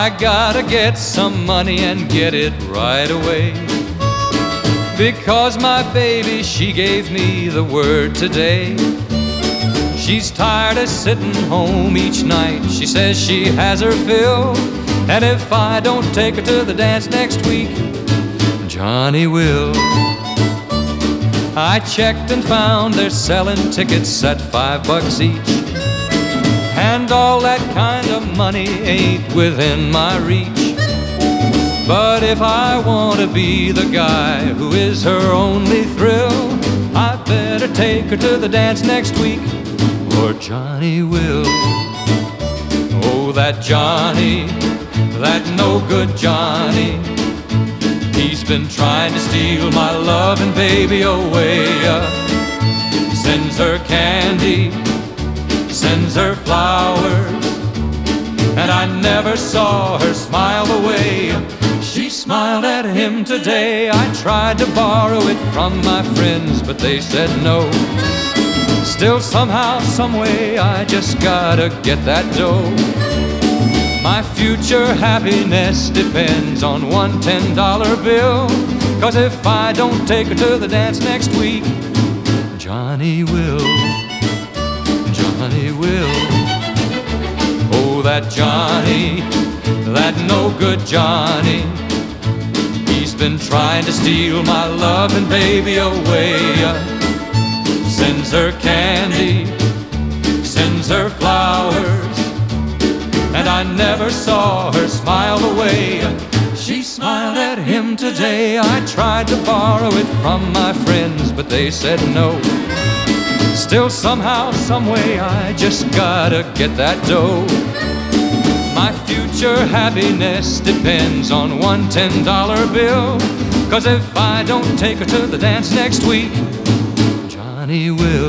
I gotta get some money and get it right away, because my baby, she gave me the word today. She's tired of sitting home each night. She says she has her fill, and if I don't take her to the dance next week, Johnny will. I checked and found they're selling tickets at $5 each, and all that kind of money ain't within my reach. But if I want to be the guy who is her only thrill, I better take her to the dance next week, or Johnny will. Oh, that Johnny, that no good Johnny, he's been trying to steal my loving baby away. Sends her candy, sends her flowers, and I never saw her smile away. She smiled at him today. I tried to borrow it from my friends, but they said no. Still somehow, someway, I just gotta get that dough. My future happiness depends on one $10 bill, 'cause if I don't take her to the dance next week, Johnny will. Johnny will. Oh, that Johnny, that no good Johnny, he's been trying to steal my loving baby away. Sends her candy, sends her flowers, and I never saw her smile away. She smiled at him today. I tried to borrow it from my friends, but they said no. Still somehow, someway, I just gotta get that dough. My future happiness depends on one $10 bill, 'cause if I don't take her to the dance next week, Johnny will.